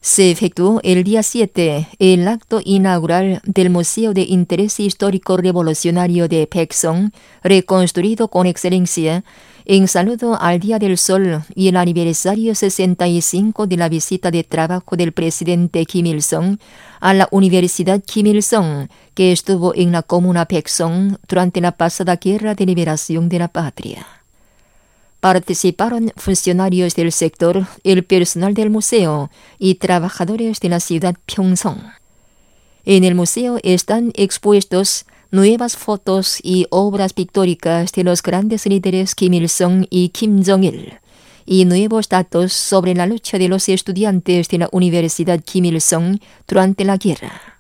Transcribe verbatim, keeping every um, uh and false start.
Se efectuó el día siete el acto inaugural del Museo de Interés Histórico Revolucionario de Baekseong, reconstruido con excelencia, en saludo al Día del Sol y el aniversario sesenta y cinco de la visita de trabajo del presidente Kim Il-sung a la Universidad Kim Il-sung, que estuvo en la comuna Baekseong durante la pasada Guerra de Liberación de la Patria. Participaron funcionarios del sector, el personal del museo y trabajadores de la ciudad Pyeongseong. En el museo están expuestos nuevas fotos y obras pictóricas de los grandes líderes Kim Il-sung y Kim Jong-il, y nuevos datos sobre la lucha de los estudiantes de la Universidad Kim Il-sung durante la guerra.